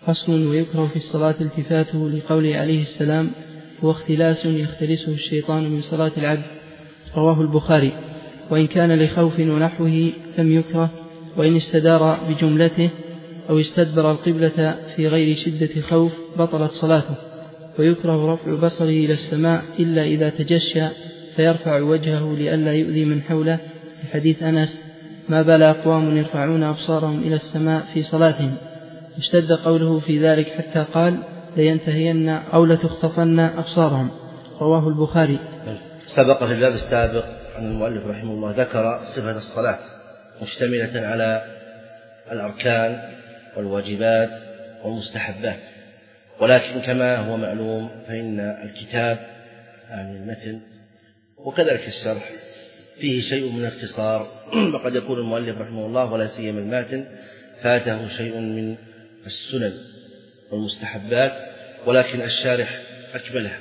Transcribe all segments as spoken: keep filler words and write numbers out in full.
فصل. ويكره في الصلاة التفاته لقوله عليه السلام: هو اختلاس يختلسه الشيطان من صلاة العبد. رواه البخاري. وإن كان لخوف ونحوه لم يكره، وإن استدار بجملته أو استدبر القبلة في غير شدة خوف بطلت صلاته. ويكره رفع بصره إلى السماء إلا إذا تجشى فيرفع وجهه لئلا يؤذي من حوله، في حديث أنس: ما بال أقوام يرفعون أبصارهم إلى السماء في صلاتهم. اشتد قوله في ذلك حتى قال: لينتهين أو لتخطفن أبصارهم. رواه البخاري. سبق في الباب السابق أن المؤلف رحمه الله ذكر صفة الصلاة مشتملة على الأركان والواجبات والمستحبات، ولكن كما هو معلوم فإن الكتاب عن المتن وكذلك الشرح فيه شيء من الاختصار، وقد يكون المؤلف رحمه الله ولا سيما الماتن فاته شيء من السنن والمستحبات، ولكن الشارح أكملها.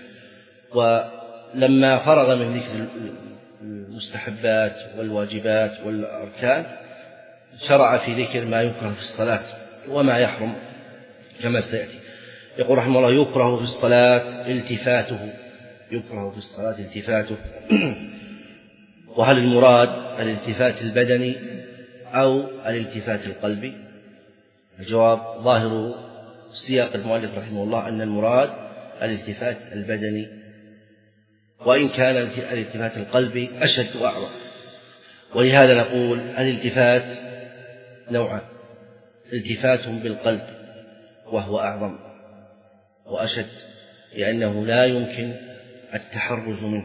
ولما فرغ من ذكر المستحبات والواجبات والأركان شرع في ذكر ما يكره في الصلاة وما يحرم كما سيأتي. يقول رحمه الله: يكره في الصلاة التفاته. يكره في الصلاة التفاته. وهل المراد الالتفات البدني أو الالتفات القلبي؟ الجواب: ظاهر سياق المؤلف رحمه الله أن المراد الالتفات البدني، وإن كان الالتفات القلبي أشد وأعظم. ولهذا نقول الالتفات نوعان: التفات بالقلب وهو أعظم وأشد لأنه لا يمكن التحرز منه،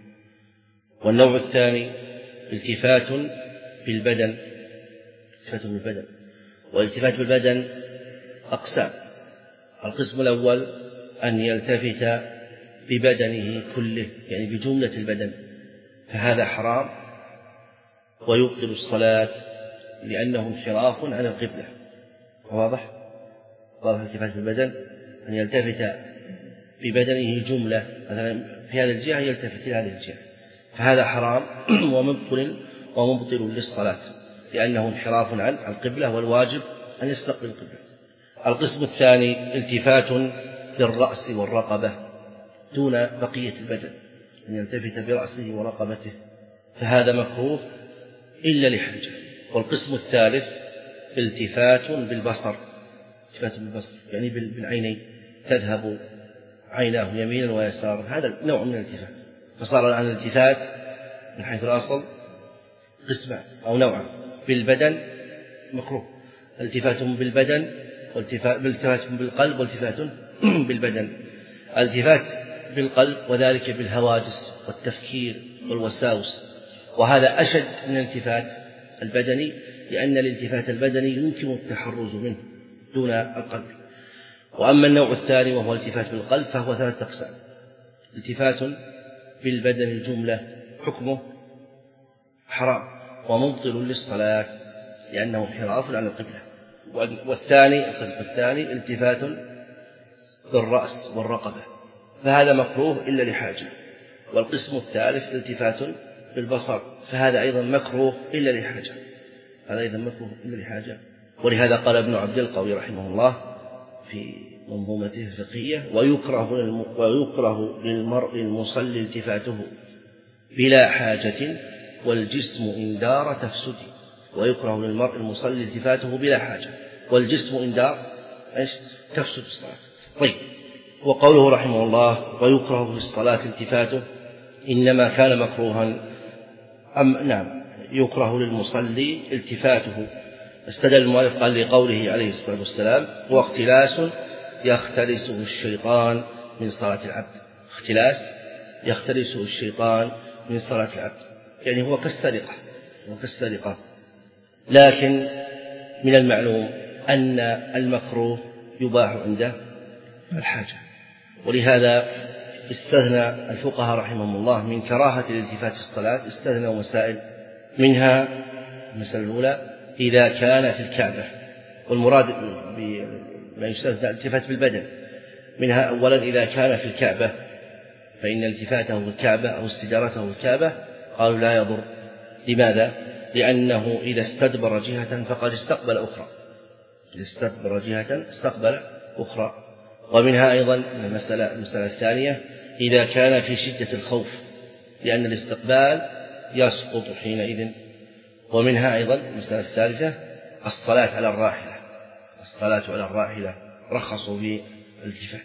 والنوع الثاني التفات بالبدن. التفات بالبدن والالتفات بالبدن أقسام: القسم الأول أن يلتفت ببدنه كله، يعني بجملة البدن، فهذا حرام ويبطل الصلاة لأنه انحراف عن القبلة. واضح؟ واضح الالتفات بالبدن أن يلتفت ببدنه جملة، مثلا في هذه الجهة يلتفت إلى هذه الجهة، فهذا حرام ومبطل ومبطل للصلاة لأنه انحراف عن القبلة، والواجب أن يستقبل القبلة. القسم الثاني التفات بالرأس والرقبة دون بقية البدن، أن يلتفت برأسه ورقبته، فهذا مكروه إلا لحاجة. والقسم الثالث التفات بالبصر. التفات بالبصر يعني بالعينين، تذهب عيناه يمينا ويسارا، هذا نوع من الالتفات. فصار الآن الالتفات من حيث الأصل قسمان أو نوعا: بالبدن مكروه، التفات بالبدن والتفات بالقلب والتفات بالبدن. التفات بالقلب وذلك بالهواجس والتفكير والوساوس، وهذا أشد من الالتفات البدني لأن الالتفات البدني يمكن التحرز منه دون القلب. وأما النوع الثاني وهو التفات بالقلب فهو ثلاثة أقسام: التفات بالبدن الجملة حكمه حرام ومبطل للصلاة لأنه انحراف عن القبلة. والثاني القسم الثاني التفات بالرأس والرقبة، فهذا مكروه إلا لحاجة. والقسم الثالث التفات بالبصر، فهذا أيضا مكروه إلا لحاجة. هذا أيضا مكروه إلا لحاجة. ولهذا قال ابن عبد القوي رحمه الله في منظومته الفقهية: ويكره ويكره للمرء المصلي التفاته بلا حاجة والجسم إن دار تفسدي. ويكره للمرء المصلي التفاته بلا حاجة والجسم إن دار إيش تفسد الصلاة. طيب، وقوله رحمه الله: ويكره في الصلاة التفاته، إنما كان مكروها أم نعم يكره للمصلي التفاته. استدل المؤلف قال لقوله عليه الصلاة والسلام: هو اختلاس يختلسه الشيطان من صلاة العبد. اختلاس يختلسه الشيطان من صلاة العبد يعني هو كالسرقة وكالسرقة. لكن من المعلوم أن المكروه يباح عند الحاجة، ولهذا استثنى الفقهاء رحمهم الله من كراهة الالتفات في الصلاة، استثنوا مسائل، منها المسألة الأولى إذا كان في الكعبة، والمراد بما يستثنى الالتفات بالبدن، منها أولا إذا كان في الكعبة فإن التفاته في الكعبة أو استدارته في الكعبة قالوا لا يضر. لماذا؟ لأنه إذا استدبر جهة فقد استقبل أخرى، إذا استدبر جهة استقبل أخرى. ومنها أيضا المسألة, المسألة الثانية إذا كان في شدة الخوف لأن الاستقبال يسقط حينئذ. ومنها أيضا المسألة الثالثة الصلاة على الراحلة، الصلاة على الراحلة رخصوا بالالتفات.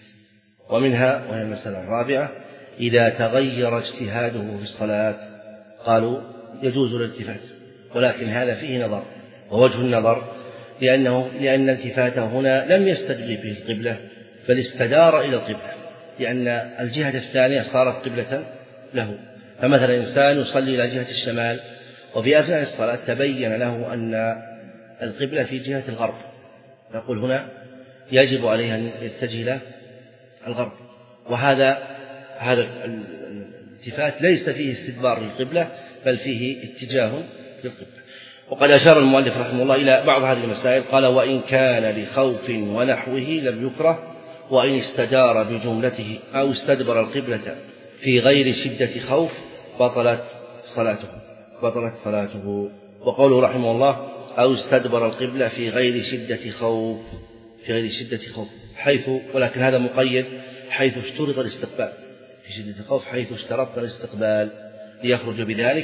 ومنها وهي المسألة الرابعة إذا تغير اجتهاده في الصلاة قالوا يجوز الالتفات، ولكن هذا فيه نظر، ووجه النظر لأنه لأن التفاته هنا لم يستدبر به القبلة بل استدار إلى القبلة، لأن الجهة الثانية صارت قبلة له. فمثلا إنسان يصلي إلى جهة الشمال وفي أثناء الصلاة تبين له أن القبلة في جهة الغرب، نقول هنا يجب عليه أن يتجه إلى الغرب، وهذا هذا الالتفات ليس فيه استدبار للقبلة بل فيه اتجاه للقبلة. وقد أشار المؤلف رحمه الله إلى بعض هذه المسائل، قال وإن كان لخوف ونحوه لم يكره، وإن استدار بجملته أو استدبر القبلة في غير شدة خوف بطلت صلاته بطلت صلاته. وقوله رحمه الله أو استدبر القبلة في غير شدة خوف في غير شدة خوف حيث، ولكن هذا مقيد حيث اشترط الاستقبال، في شدة الخوف حيث اشترط الاستقبال ليخرج بذلك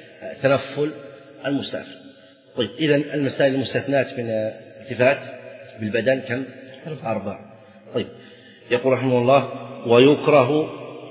تنفل المسافر. طيب إذن المسائل المستثنات من الالتفات بالبدن كم؟ أربع. طيب يقول رحمه الله ويكره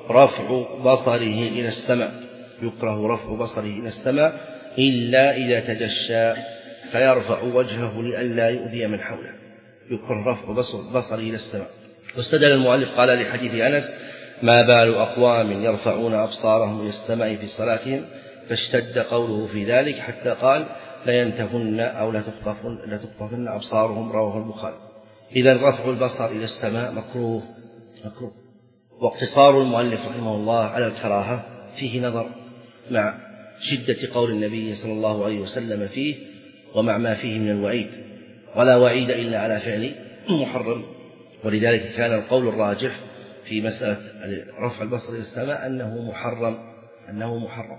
رفع بصره إلى السماء، يكره رفع بصره إلى السماء إلا إذا تجشى فيرفع وجهه لئلا يؤذي من حوله. يكره رفع بصر بصره إلى السماء. واستدل المؤلف قال لحديث أنس ما بال أقوام يرفعون أبصارهم إلى السماء في صلاتهم، فاشتد قوله في ذلك حتى قال لينتهن أو لتخطفن, لتخطفن أبصارهم، رواه البخاري. إذا رفع البصر إلى السماء مكروه مكروه واقتصار المؤلف رحمه الله على الكراهة فيه نظر مع شدة قول النبي صلى الله عليه وسلم فيه ومع ما فيه من الوعيد، ولا وعيد إلا على فعل محرم. ولذلك كان القول الراجح في مسألة رفع البصر إلى السماء أنه محرم أنه محرم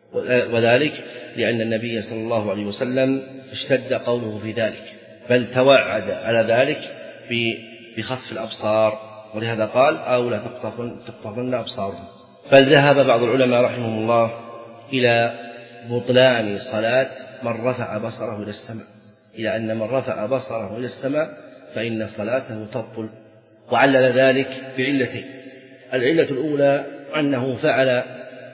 وذلك لأن النبي صلى الله عليه وسلم اشتد قوله في ذلك، بل توعد على ذلك بخطف الأبصار، ولهذا قال أو لا تقطفن, تقطفن أبصارهم. بل ذهب بعض العلماء رحمهم الله إلى بطلان صلاة من رفع بصره إلى السماء، إلى أن من رفع بصره إلى السماء فإن صلاته تبطل، وعلل ذلك بعلتين. العلة الأولى أنه فعل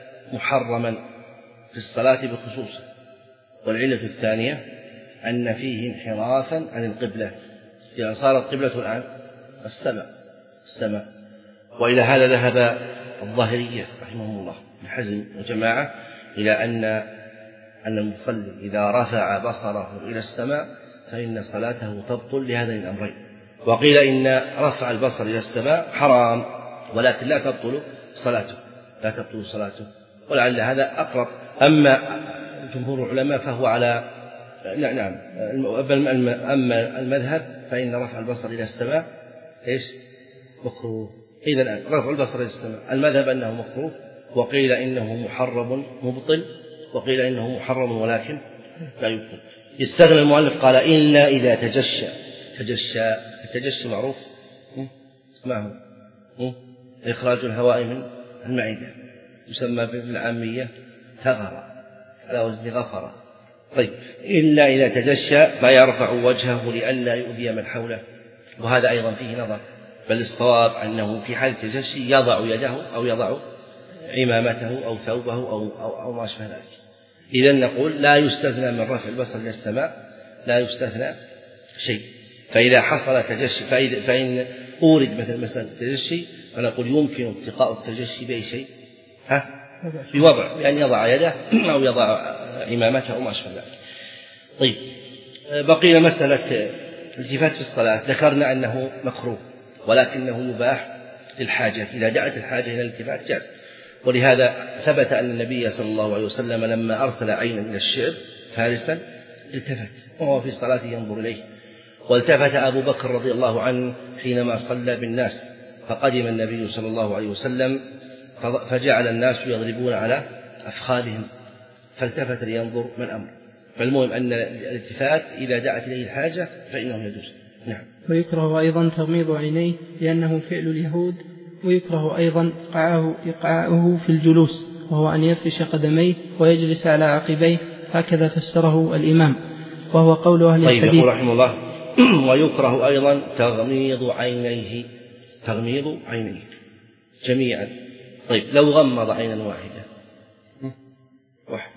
محرما في الصلاة بخصوصه، والعلة الثانية أن فيه انحرافا عن القبلة، لأن صارت قبلة الآن السماء السماء وإلى هذا ذهب الظاهرية رحمهم الله ابن حزم وجماعة إلى أن أن المصلي إذا رفع بصره إلى السماء فإن صلاته تبطل لهذين الأمرين. وقيل إن رفع البصر إلى السماء حرام ولكن لا تبطل صلاته لا تبطل صلاته ولعل هذا أقرب. أما جمهور العلماء فهو على نعم نعم أما المذهب فإن رفع البصر إلى السماء إيش مكروه. إذن رفع البصر إلى السماء المذهب أنه مكروه، وقيل إنه محرم مبطل، وقيل إنه محرم ولكن لا يبطل. يستثنى المؤلف قال إلا إذا تجشى. تجشى التجشي معروف ما هو إخراج الهواء من المعدة، يسمى بالعامية تغر على وزن غفر. طيب إلا إذا تجشى فيرفع وجهه لئلا يؤذي من حوله، وهذا أيضا فيه نظر، بل الصواب أنه في حال التجشي يضع يده أو يضع عمامته أو ثوبه أو, أو, أو ما أشبه ذلك. إذن نقول لا يستثنى من رفع البصر إلى السماء لا يستثنى شيء. فإذا حصل تجشي فإن أورد مثل مسألة التجشي فنقول يمكن اتقاء التجشي بأي شيء ها بوضع بأن يضع يده أو يضع عمامته أو ما أشبه ذلك. طيب بقينا مسألة الالتفات في الصلاة. ذكرنا أنه مكروه ولكنه يباح للحاجة، إذا دعت الحاجة إلى الالتفات جاز. ولهذا ثبت أن النبي صلى الله عليه وسلم لما أرسل عينا إلى الشعب فارسا التفت وهو في صلاته ينظر إليه، والتفت أبو بكر رضي الله عنه حينما صلى بالناس، فقدم النبي صلى الله عليه وسلم فجعل الناس يضربون على أفخاذهم فالتفت لينظر ما الأمر. فالمهم أن الالتفات إذا دعت إليه الحاجة فإنه يجوز. نعم. ويكره أيضا تغميض عينيه لأنه فعل اليهود. ويكره أيضا إقعاؤه, إقعاؤه في الجلوس وهو أن يفرش قدميه ويجلس على عقبيه، هكذا فسره الإمام وهو قول أهل طيب الحديث. يقول رحمه الله ويكره أيضا تغميض عينيه، تغميض عينيه جميعا. طيب لو غمض عينا واحدة واحدة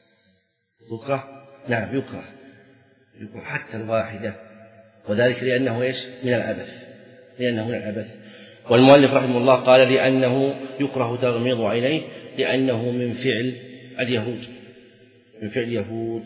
يكره؟ نعم يكره، يكره حتى الواحدة، وذلك لأنه إيش؟ من العبث، لأنه من العبث. والمؤلف رحمه الله قال لأنه يكره تغميض عينيه لأنه من فعل اليهود، من فعل اليهود.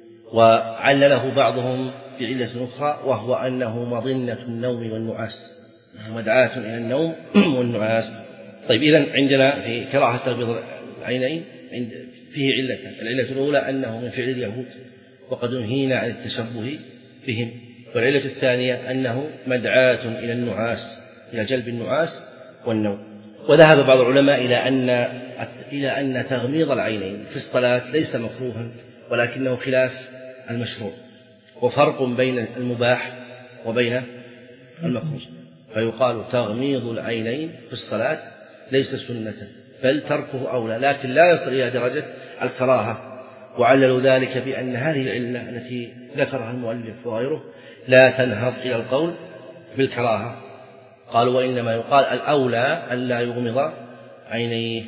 وعلله بعضهم بعلة أخرى وهو أنه مظنة النوم والنعاس، مدعاة إلى النوم والنعاس. طيب إذن عندنا في كراهة تغميض العينين فيه علتان. العلة الأولى أنه من فعل اليهود وقد نهينا عن التشبه بهم، والعلة الثانية أنه مدعاة إلى النعاس، إلى جلب النعاس والنوم. وذهب بعض العلماء إلى أن إلى أن تغميض العينين في الصلاة ليس مكروها ولكنه خلاف المشروع، وفرق بين المباح وبين المكروه، فيقال تغميض العينين في الصلاة ليس سنة بل تركه أولى، لكن لا يصل إلى درجة الكراهة. وعللوا ذلك بأن هذه العلة التي ذكرها المؤلف وغيره لا تنهض إلى القول بالكراهة، قالوا وإنما يقال الأولى أن لا يغمض عينيه.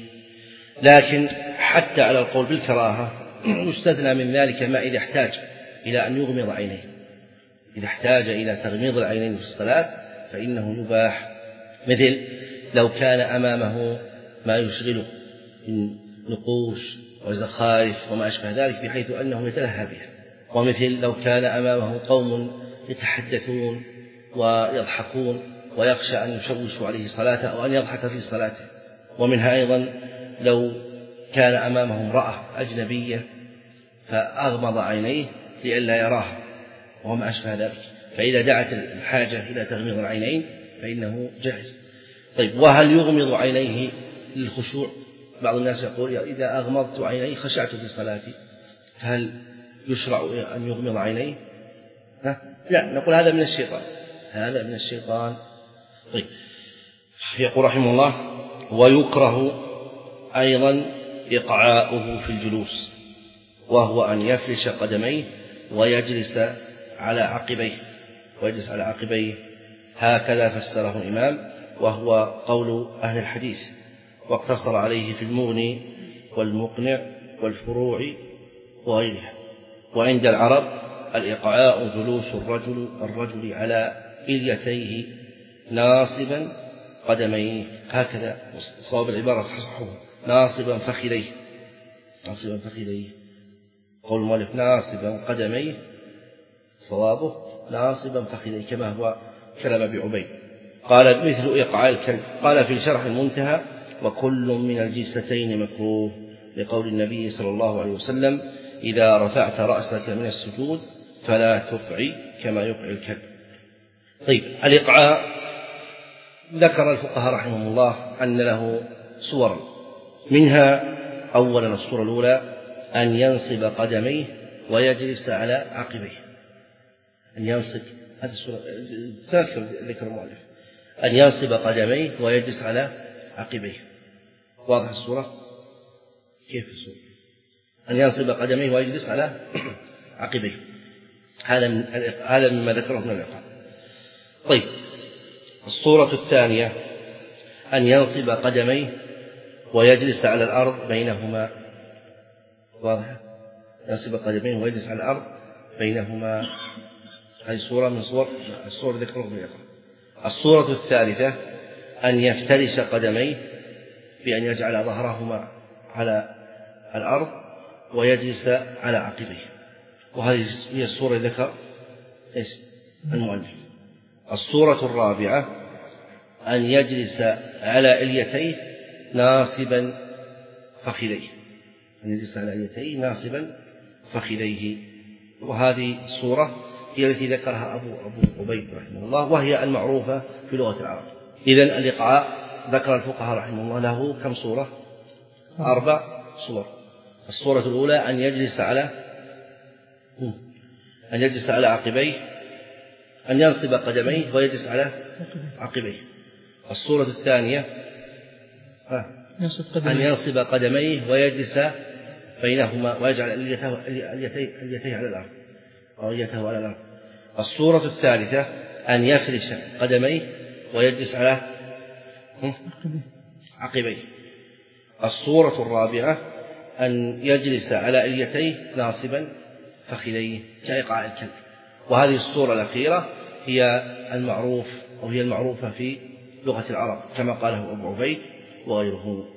لكن حتى على القول بالكراهة يستثنى من ذلك ما إذا احتاج إلى أن يغمض عينيه، إذا احتاج إلى تغميض العينين في الصلاة فإنه يباح، مثل لو كان أمامه ما يشغله من نقوش وزخارف وما أشبه ذلك بحيث أنه يتلهى بها، ومثل لو كان أمامه قوم يتحدثون ويضحكون ويخشى أن يشوشوا عليه صلاته أو أن يضحك في صلاته. ومنها أيضا لو كان أمامه امرأة أجنبية فأغمض عينيه لئلا يراها وما أشبه ذلك، فإذا دعت الحاجة إلى تغميض العينين فإنه جائز. طيب وهل يغمض عينيه للخشوع؟ بعض الناس يقول إذا أغمضت عيني خشعت في صلاتي، فهل يشرع أن يغمض عينيه؟ ها؟ لا، نقول هذا من الشيطان، هذا من الشيطان. طيب يقول رحمه الله ويكره أيضا إقعاؤه في الجلوس وهو أن يفرش قدميه ويجلس على عقبيه، ويجلس على عقبيه، هكذا فسره الإمام وهو قول أهل الحديث، واقتصر عليه في المغني والمقنع والفروع وغيرها. وعند العرب الإقعاء جلوس الرجل الرجل على إليتيه ناصبا قدميه، هكذا صواب العبارة صححه، ناصبا فخذيه، ناصبا فخذيه. قول المؤلف ناصبا قدميه، صوابه ناصبا فخذيه كما هو كلام أبي عبيد. قال مثل إيقاع الكلب. قال في شرح المنتهى وكل من الجلستين مكروه، لقول النبي صلى الله عليه وسلم إذا رفعت رأسك من السجود فلا تقعي كما يقعي الكلب. طيب الإقعاء ذكر الفقهاء رحمهم الله أن له صور، منها أولا الصورة الأولى أن ينصب قدميه ويجلس على عقبيه، أن ينصب، هذه الصورة ساكر ذكر المؤلف، أن ينصب قدميه ويجلس على عقبيه. واضح الصورة؟ كيف الصورة؟ أن ينصب قدميه ويجلس على عقبيه، هذا من هذا مما ذكره من الإقعاء. طيب الصورة الثانية أن ينصب قدميه ويجلس على الأرض بينهما، واضح؟ ينصب قدميه ويجلس على الأرض بينهما، هذه صورة من صور الصور التي ذكرها من الإقعاء. الصورة الثالثة أن يفترش قدميه بأن يجعل ظهرهما على الأرض ويجلس على عقبيه، وهذه هي الصورة التي ذكر إيش المؤلف. الصورة الرابعة أن يجلس على إليتيه ناصبا فخذيه، أن يجلس على إليتيه ناصبا فخذيه، وهذه الصورة هي التي ذكرها أبو أبو عبيد رحمه الله، وهي المعروفة في لغة العرب. إذن الإقعاء ذكر الفقهاء رحمه الله له كم صورة؟ أربع صور. الصورة الأولى أن يجلس على أن يجلس على عقبيه، أن ينصب قدميه ويجلس على عقبيه. الصورة الثانية أن ينصب قدميه ويجلس بينهما ويجعل اليتيه على الأرض أو اليته على الأرض. الصورة الثالثة أن يفرش قدميه ويجلس على عقبيه. الصورة الرابعة أن يجلس على اليتيه ناصبا فخذيه كإيقاع الكلب. وهذه الصورة الأخيرة هي المعروف أو هي المعروفة في لغة العرب كما قاله أبو عبيد وغيره.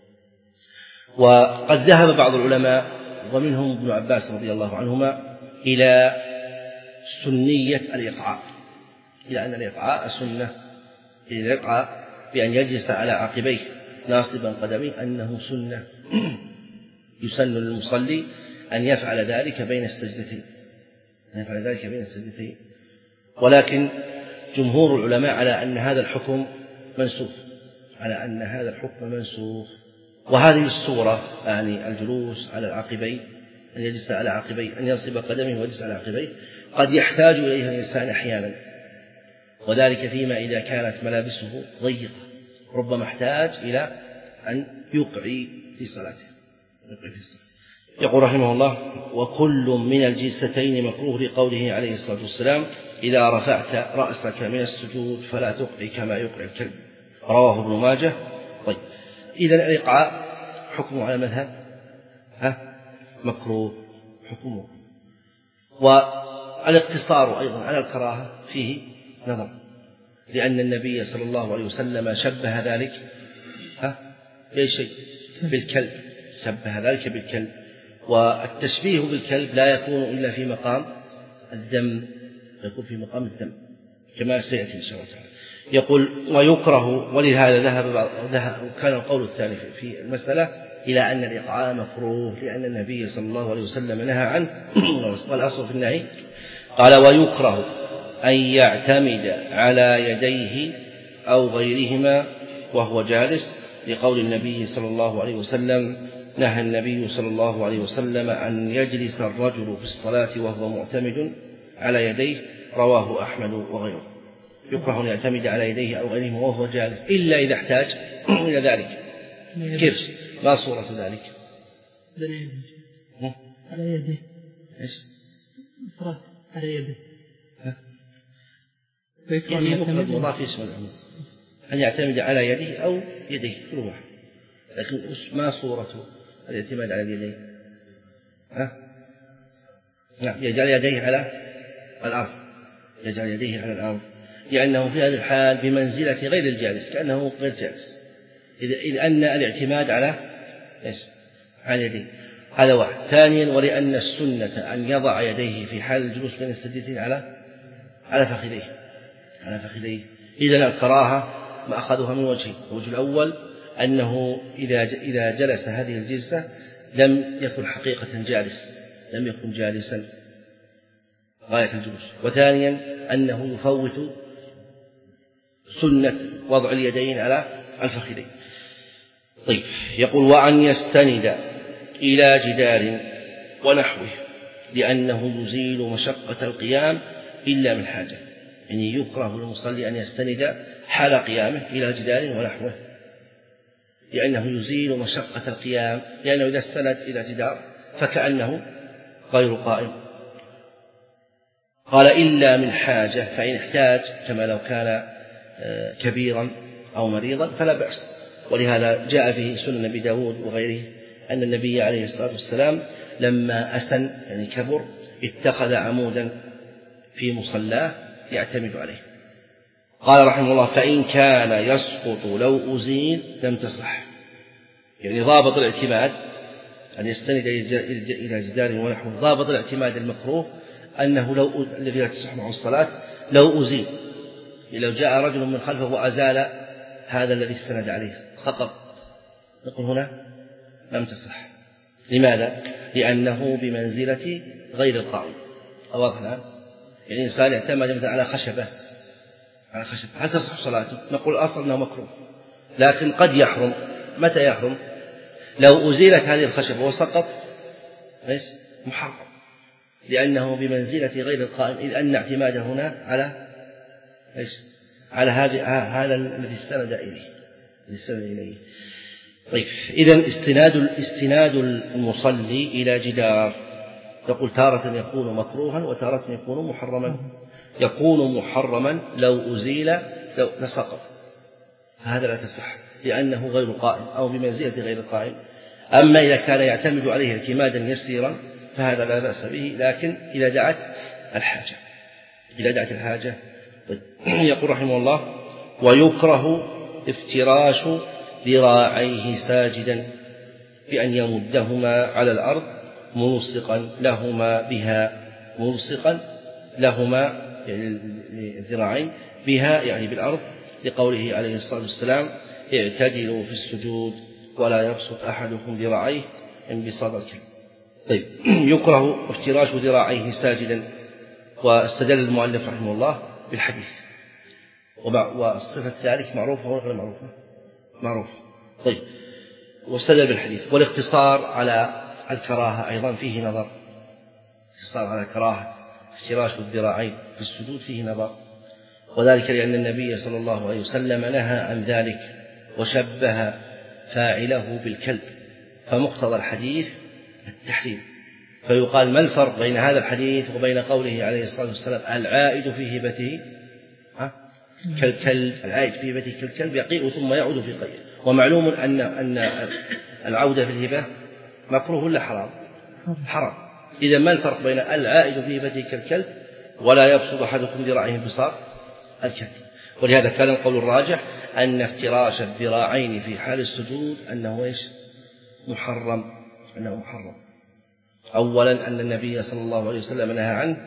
وقد ذهب بعض العلماء ومنهم ابن عباس رضي الله عنهما إلى سنية الإيقاع، إلى أن الإيقاع سنة، الإيقاع بأن يجلس على عقبيه ناصبا قدميه أنه سنة يسن للمصلي أن يفعل ذلك بين السجدتين، أن يفعل ذلك بين السجدتين. ولكن جمهور العلماء على أن هذا الحكم منسوخ، على أن هذا الحكم منسوخ. وهذه الصورة يعني الجلوس على العقبين، أن يجلس على عقبيه، أن ينصب قدمه ويجلس على عقبيه، قد يحتاج إليها الإنسان أحيانا، وذلك فيما إذا كانت ملابسه ضيقة، ربما احتاج إلى أن يقعي في صلاته. يقول رحمه الله: وكل من الجلستين مكروه لقوله عليه الصلاة والسلام: إذا رفعت رأسك من السجود فلا تقعي كما يقعي الكلب، رواه ابن ماجه. طيب، إذن الإيقاع حكمه على المذهب ها مكروه حكمه، والاقتصار أيضا على الكراهة فيه نظر، لأن النبي صلى الله عليه وسلم شبه ذلك ها بأي شيء؟ بالكلب، شبه ذلك بالكلب. والتشبيه بالكلب لا يكون إلا في مقام الذم، يكون في مقام الذم كما سيأتي إن شاء الله تعالى. يقول: ويكره، ولهذا ذهب وكان القول الثاني في المسألة إلى أن الإيقاع مكروه، لأن النبي صلى الله عليه وسلم نهى عنه، والأصل في النهي. قال: ويكره أن يعتمد على يديه أو غيرهما وهو جالس، لقول النبي صلى الله عليه وسلم: نهى النبي صلى الله عليه وسلم أن يجلس الرجل في الصلاة وهو معتمد على يديه، رواه أحمد وغيره. يكره أن يعتمد على يديه أو غيرهما وهو جالس إلا إذا احتاج إلى ذلك. كيف؟ ما صورة ذلك؟ على يديه. إيش؟ إفراد على يديه. يعني مفرد مضاف اسم العموم، أن يعتمد على يده أو يديه كل واحد. لكن ما صورة الاعتماد على اليدين؟ ها؟ نعم، يجعل يديه على الأرض، يجعل يديه على الأرض، لأنه في هذه الحال بمنزلة غير الجالس، كأنه غير جالس، إذ أن الاعتماد على إيش؟ على يديه. هذا واحد. ثانيا: ولأن السنة أن يضع يديه في حال الجلوس بين السجدتين على على فخذيه، على فخذيه. إذن الكراهة ما أخذها من وجهين: الوجه الأول أنه إذا إذا جلس هذه الجلسة لم يكن حقيقة جالس، لم يكن جالسا غاية الجلوس. وثانيا أنه يفوت سنة وضع اليدين على الفخذين. طيب، يقول: وأن يستند إلى جدار ونحوه، لأنه يزيل مشقة القيام إلا من حاجة. يعني يكره للمصلي أن يستند حال قيامه إلى جدار ونحوه، لأنه يزيل مشقة القيام، لأنه إذا استند إلى جدار فكأنه غير قائم. قال: إلا من حاجة، فإن احتاج كما لو كان كبيرا أو مريضا فلا بأس. ولهذا جاء في سنن أبي داود وغيره أن النبي عليه الصلاة والسلام لما أسن يعني كبر اتخذ عمودا في مصلاه يعتمد عليه. قال رحمه الله: فإن كان يسقط لو أزيل لم تصح. يعني ضابط الاعتماد أن يستند إلى جدار ونحوه، ضابط الاعتماد المكروه أنه لو الذي لا تصح معه الصلاة لو أزيل، لو جاء رجل من خلفه وأزال هذا الذي استند عليه سقط، نقول هنا لم تصح. لماذا؟ لأنه بمنزلة غير القائم. واضح الآن؟ يعني الإنسان يعتمد مثلا على خشبة على خشبة هل تصح صلاته؟ نقول أصلا أنه مكروه، لكن قد يحرم. متى يحرم؟ لو أزيلت هذه الخشبة وسقط محرم، لأنه بمنزلة غير القائم، إذ أن اعتماده هنا على إيش على هذا هذا الذي استند إليه الذي استند إليه. طيب إذن استناد استناد المصلي إلى جدار يقول تارة يكون مكروها وتارة يكون محرما. يكون محرما لو أزيل لو لسقط، هذا لا تصح لأنه غير قائم أو بمنزلة غير قائم. أما إذا كان يعتمد عليه اعتمادا يسيرا فهذا لا بأس به، لكن إذا دعت الحاجة إذا دعت الحاجة. طيب يقول رحمه الله ويكره افتراش ذراعيه ساجدا بأن يمدهما على الأرض ملصقا لهما بها ملصقا لهما يعني الذراعين بها يعني بالأرض، لقوله عليه الصلاة والسلام اعتدلوا في السجود ولا يبسط أحدكم ذراعيه انبساط الكلب. طيب يكره افتراش ذراعيه ساجدا، واستدل المؤلف رحمه الله بالحديث، والصفة ذلك معروفة ولا غير معروفة؟ معروف. طيب واستدل بالحديث. والاقتصار على الكراهة أيضا فيه نظر، الاقتصار على كراهة افتراش الذراعين في السجود فيه نظر، وذلك لأن النبي صلى الله عليه وسلم نهى عن ذلك وشبه فاعله بالكلب، فمقتضى الحديث التحريم. فيقال ما الفرق بين هذا الحديث وبين قوله عليه الصلاة والسلام العائد في هبته كالكلب، العائد في هبته كالكلب يقيء ثم يعود في قيء. ومعلوم أن أن العودة في الهبة مكروه ولا حرام؟ حرام. إذا ما الفرق بين العائد في هبته كالكلب ولا يبسط أحدكم ذراعيه انبساط الكلب؟ ولهذا كان القول الراجح أن افتراش الذراعين في حال السجود أنه إيش؟ محرم، أنه محرم. أولا أن النبي صلى الله عليه وسلم نهى عنه،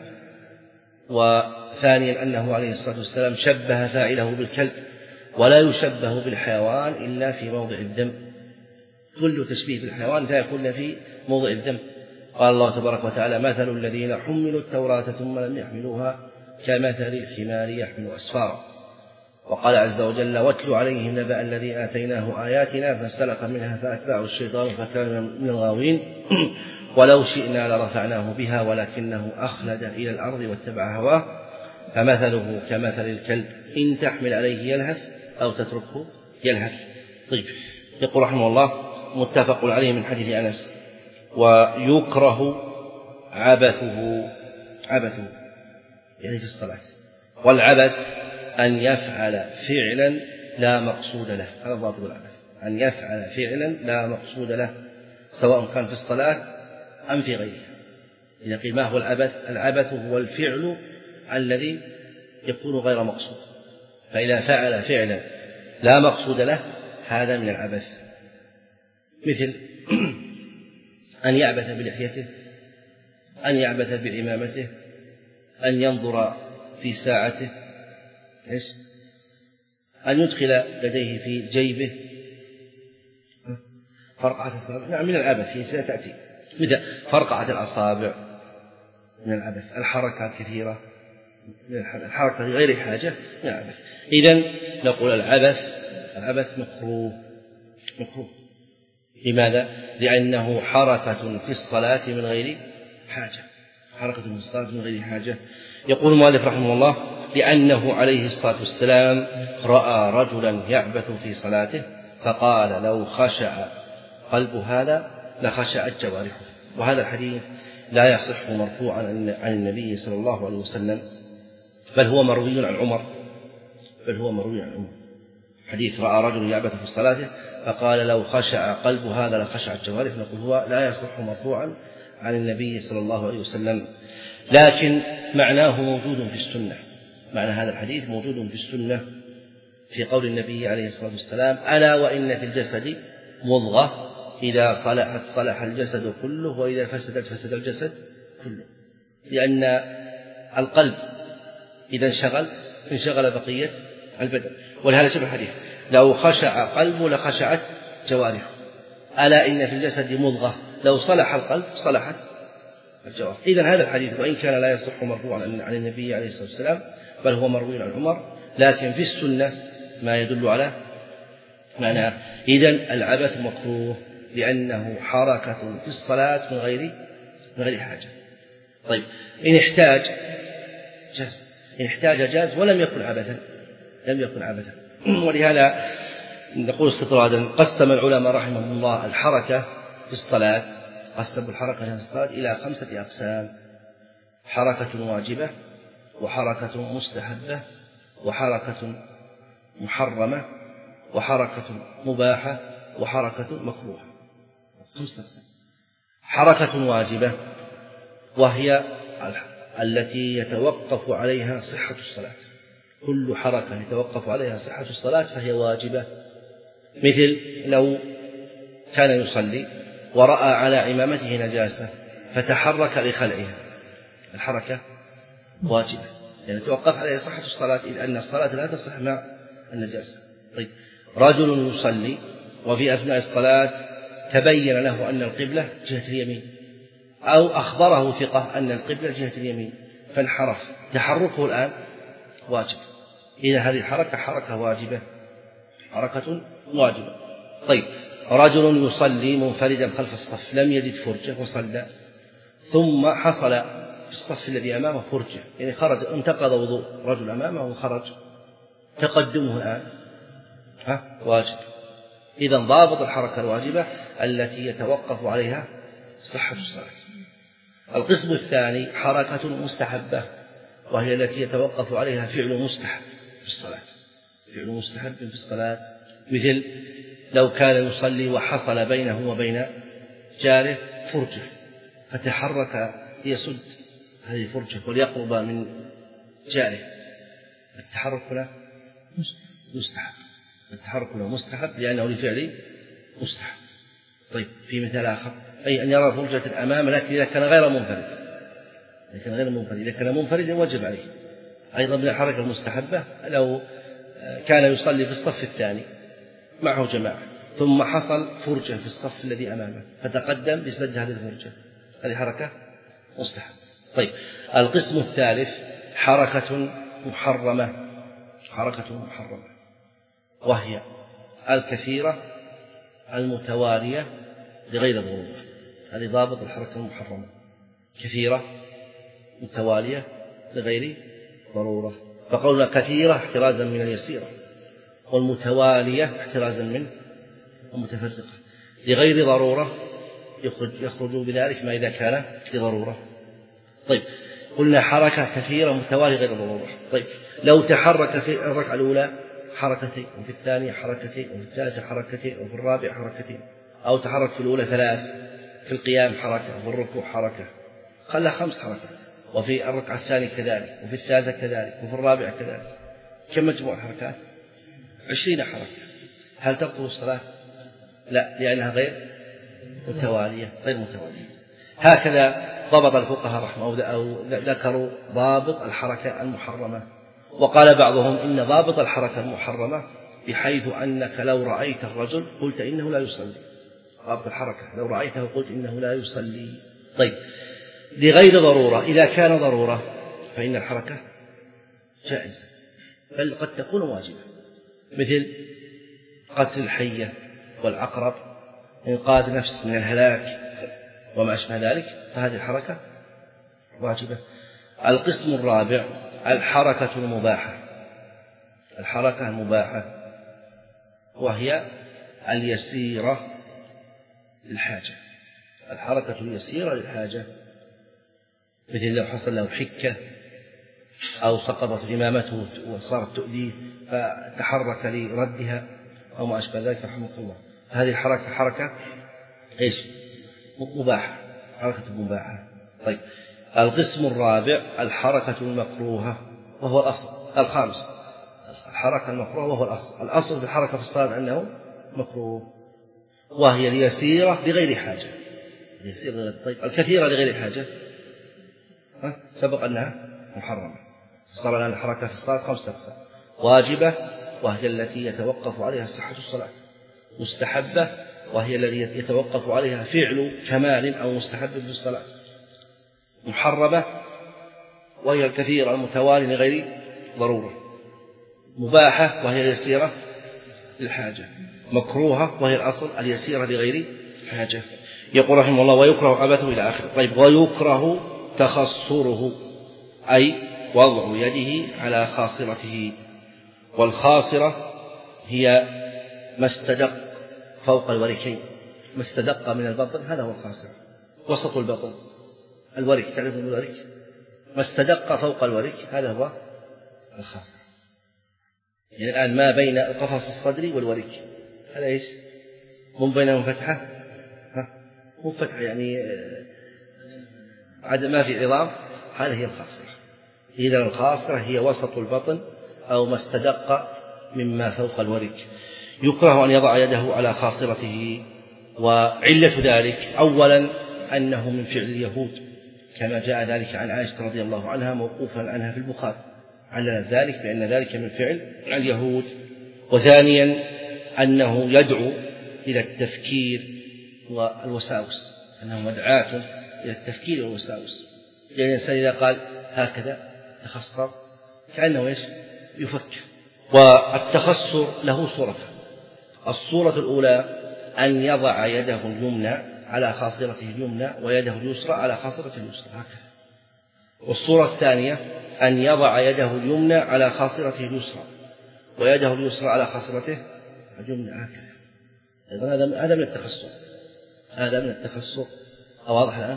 وثانيا أنه عليه الصلاة والسلام شبه فاعله بالكلب، ولا يشبه بالحيوان إلا في موضع الذم. كل تشبيه بالحيوان لا يكون في موضع الذم. قال الله تبارك وتعالى مثل الذين حملوا التوراة ثم لم يحملوها كمثل الحمار يحمل أسفارا. وقال عز وجل واتل عليهم نبأ الذي آتيناه آياتنا فانسلخ منها فأتبعه الشيطان فكان من الغاوين ولو شئنا لرفعناه بها ولكنه أخلد إلى الأرض واتبع هواه فمثله كمثل الكلب إن تحمل عليه يلهث أو تتركه يلهث. طيب يقول رحمه الله متفق عليه من حديث أنس. ويكره عبثه عبثه يعني في الصلاة. والعبث أن يفعل فعلا لا مقصود له، هذا ضابط العبث، أن يفعل فعلا لا مقصود له سواء كان في الصلاة أم في غيرها. إذا قيل ما هو العبث؟ العبث هو الفعل الذي يكون غير مقصود، فإذا فعل فعلا لا مقصود له هذا من العبث، مثل أن يعبث بلحيته، أن يعبث بعمامته، أن ينظر في ساعته، إيش؟ أن يدخل يديه في جيبه، فرقعة الأصابع، نعم من العبث هي ستأتي، مثل فرقعة الأصابع من العبث، الحركات كثيرة من الحركة غير حاجة من العبث. إذن نقول العبث العبث مكروه مكروه. لماذا؟ لأنه حركة في الصلاة من غير حاجة، حركة في الصلاة من غير حاجة. يقول المؤلف رحمه الله لأنه عليه الصلاة والسلام رأى رجلا يعبث في صلاته فقال لو خشع قلب هذا لخشعت جوارحه. وهذا الحديث لا يصح مرفوعا عن النبي صلى الله عليه وسلم، بل هو مروي عن عمر بل هو مروي عن عمر حديث رأى رجل يعبث في صلاته فقال لو خشع قلب هذا لخشعت جوارحه، نقول هو لا يصح مرفوعا عن النبي صلى الله عليه وسلم، لكن معناه موجود في السنة. معنى هذا الحديث موجود في السنة في قول النبي عليه الصلاة والسلام ألا وإن في الجسد مضغة إذا صلحت صلح الجسد كله وإذا فسدت فسد الجسد كله. لأن القلب إذا انشغل انشغل بقية البدن. ولهذا شبه الحديث لو خشع قلبه لخشعت جوارحه. ألا إن في الجسد مضغة لو صلح القلب صلحت الجوارح. إذن هذا الحديث وإن كان لا يصح مرفوعا عن النبي عليه الصلاة والسلام بل هو مروي عن عمر، لكن في السنة ما يدل على معناه. إذن العبث مكروه لأنه حركة في الصلاة من غير من غير حاجة. طيب إن احتاج جاز، إن احتاج جاز ولم يكن عبثا لم يكن عبثا. ولهذا نقول استطرادا قسم العلماء رحمهم الله الحركة في الصلاة قسموا الحركة في الصلاة إلى خمسة أقسام: حركة واجبة، وحركة مستحبة، وحركة محرمة، وحركة مباحة، وحركة مكروهة. خمسة أقسام. حركة واجبة وهي التي يتوقف عليها صحة الصلاة، كل حركة يتوقف عليها صحة الصلاة فهي واجبة، مثل لو كان يصلي ورأى على عمامته نجاسة فتحرك لخلعها، الحركة واجبة يعني توقف عليها صحة الصلاة، إذ أن الصلاة لا تصح مع النجاسة. طيب، رجل يصلي وفي أثناء الصلاة تبين له أن القبلة جهة اليمين، أو أخبره ثقة أن القبلة جهة اليمين فانحرف، تحركه الآن واجب. إذا هذه الحركة حركة واجبة، حركة واجبة. طيب، رجل يصلي منفردا خلف الصف لم يجد فرجة وصلى، ثم حصل في الصف الذي أمامه فرجة، يعني خرج انتقض وضوء رجل أمامه وخرج، تقدمه الآن ها واجب. إذا ضابط الحركة الواجبة التي يتوقف عليها صحة الصلاة. القسم الثاني حركة مستحبة وهي التي يتوقف عليها فعل مستحب في الصلاة، فعل مستحب في الصلاة، مثل لو كان يصلي وحصل بينه وبين جاره فرجة فتحرك ليسد هذه الفرجة وليقرب من جاره، التحرك هنا مستحب، التحرك هنا مستحب لأنه لفعل مستحب. طيب، في مثال آخر أي أن يرى فرجة الأمام لكن إذا كان غير منفرد، إذا كان غير منفرد إذا كان منفرد وجب عليه. أيضا من الحركة المستحبة لو كان يصلي في الصف الثاني معه جماعة ثم حصل فرجة في الصف الذي أمامه فتقدم لسد هذه الفرجة، هذه حركة مستحبة. طيب، القسم الثالث حركة محرمة، حركة محرمة وهي الكثيرة المتوالية لغير ضرورة. هذه ضابط الحركة المحرمة: كثيرة متوالية لغير ضرورة. فقولنا كثيرة احترازا من اليسيرة، والمتوالية احترازا من المتفرقة. لغير ضرورة يخرج, يخرج بذلك ما إذا كان لضرورة. طيب، قلنا حركة كثيرة متوالية غير ضرورة. طيب، لو تحرك في الركعة الأولى حركتين، وفي الثانية حركتين، وفي الثالثة حركتين، وفي الرابعة حركتين، أو تحرك في الأولى ثلاث، في القيام حركة، وفي الركوع حركة، خلى خمس حركات، وفي الركعة الثانية كذلك، وفي الثالثة كذلك، وفي الرابعة كذلك، كم مجموع الحركات؟ عشرين حركة. هل تبطل الصلاة؟ لا، لأنها غير متوالية، غير متوالية. هكذا ضبط الفقهاء رحمه الله أو ذكروا ضابط الحركة المحرمة. وقال بعضهم إن ضابط الحركة المحرمة بحيث أنك لو رأيت الرجل قلت إنه لا يصلي، ضابط الحركة لو رأيته قلت إنه لا يصلي. طيب، لغير ضرورة إذا كان ضرورة فإن الحركة جائزة، بل قد تكون واجبة، مثل قتل الحية والعقرب، إنقاذ نفس من الهلاك وما أشبه ذلك، فهذه الحركة واجبة. القسم الرابع الحركة المباحة، الحركة المباحة وهي اليسيرة للحاجة، الحركة اليسيرة للحاجة، مثل لو حصل له حكة أو سقطت إمامته وصارت تؤذيه فتحرك لردها أو ما أشبه ذلك رحمه الله، هذه الحركة حركة إيش؟ مباحة، حركة مباحة. طيب، القسم الرابع الحركة المكروهة وهو الأصل. الخامس الحركة المكروهة وهو الأصل. الأصل في الحركة في الصلاة أنه مكروه، وهي اليسيرة لغير حاجة، اليسيرة لغير. طيب، الكثيرة لغير حاجة سبق أنها محرمة. صار لنا الحركة في الصلاة خمسة أقسام: واجبة وهي التي يتوقف عليها صحة الصلاة، مستحبة وهي التي يتوقف عليها فعل كمال أو مستحب في الصلاة، محرمة وهي الكثيرة المتوالية لغير ضرورة، مباحة وهي اليسيرة للحاجة، مكروهة وهي الأصل اليسيرة لغير حاجة. يقول رحمه الله: ويكره عبثه إلى آخره. طيب، ويكره تخصره أي وضع يده على خاصرته، والخاصرة هي ما استدق فوق الوركين، ما استدق من البطن هذا هو الخاصرة، وسط البطن الورك، تعرفون الورك، ما استدق فوق الورك هذا هو الخاصرة. يعني الآن ما بين القفص الصدري والورك هذا إيش؟ من بينهم فتحة، مو فتحة يعني عدم ما في عظام، هذه هي الخاصرة. إذا الخاصرة هي وسط البطن أو ما استدق مما فوق الورك. يكره أن يضع يده على خاصرته، وعلة ذلك أولا أنه من فعل اليهود كما جاء ذلك عن عائشة رضي الله عنها موقوفا عنها في البخاري، علل ذلك بأن ذلك من فعل اليهود. وثانيا أنه يدعو إلى التفكير والوساوس، أنه مدعاة إلى التفكير والوساوس. لأن الإنسان إذا قال هكذا تخصر كأنه إيش؟ يفكر. والتخصر له صورتان: الصورة الأولى أن يضع يده اليمنى على خاصرته اليمنى ويده اليسرى على خاصرته اليسرى هكذا. والصورة الثانية أن يضع يده اليمنى على خاصرته اليسرى ويده اليسرى على خاصرته اليمنى هكذا. هذا من التخصر، هذا من التخصر. واضح الآن؟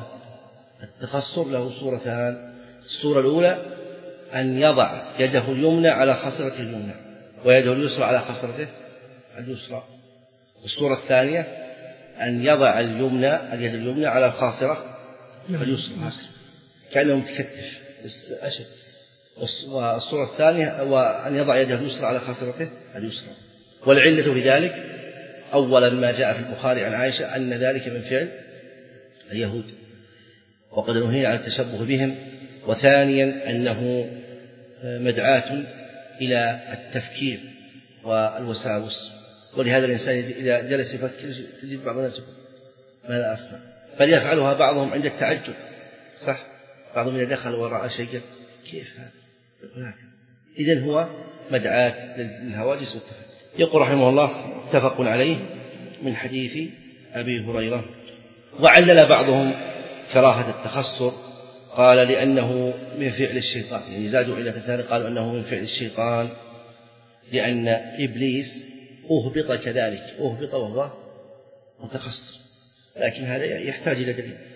التخصر له صورتان: الصورة الأولى أن يضع يده اليمنى على خاصرته اليمنى ويده اليسرى على خاصرته اليسرى. والصورة الثانية أن يضع اليمنى اليد اليمنى على الخاصرة اليسرى كأنه متكتف أشد. والصورة الثانية وأن يضع يده اليسرى على خاصرته اليسرى. والعلة في ذلك أولا ما جاء في البخاري عن عائشة أن ذلك من فعل اليهود وقد نهينا عن التشبه بهم. وثانيا أنه مدعاة إلى التفكير والوساوس. ولهذا الإنسان إذا جلس يفكر تجد بعض الناس ماذا أصنع، بل يفعلها بعضهم عند التعجب، صح؟ بعضهم إذا دخل وراء شيء كيف هذا؟ إذن هو مدعاة للهواجس والتفكير. يقول رحمه الله متفق عليه من حديث أبي هريرة. وعلل بعضهم كراهة التخصر، قال لأنه من فعل الشيطان، يعني زادوا علة ثانية قالوا أنه من فعل الشيطان، لأن إبليس أهبط كذلك، أهبط وهو متخصر، لكن هذا يحتاج إلى دليل.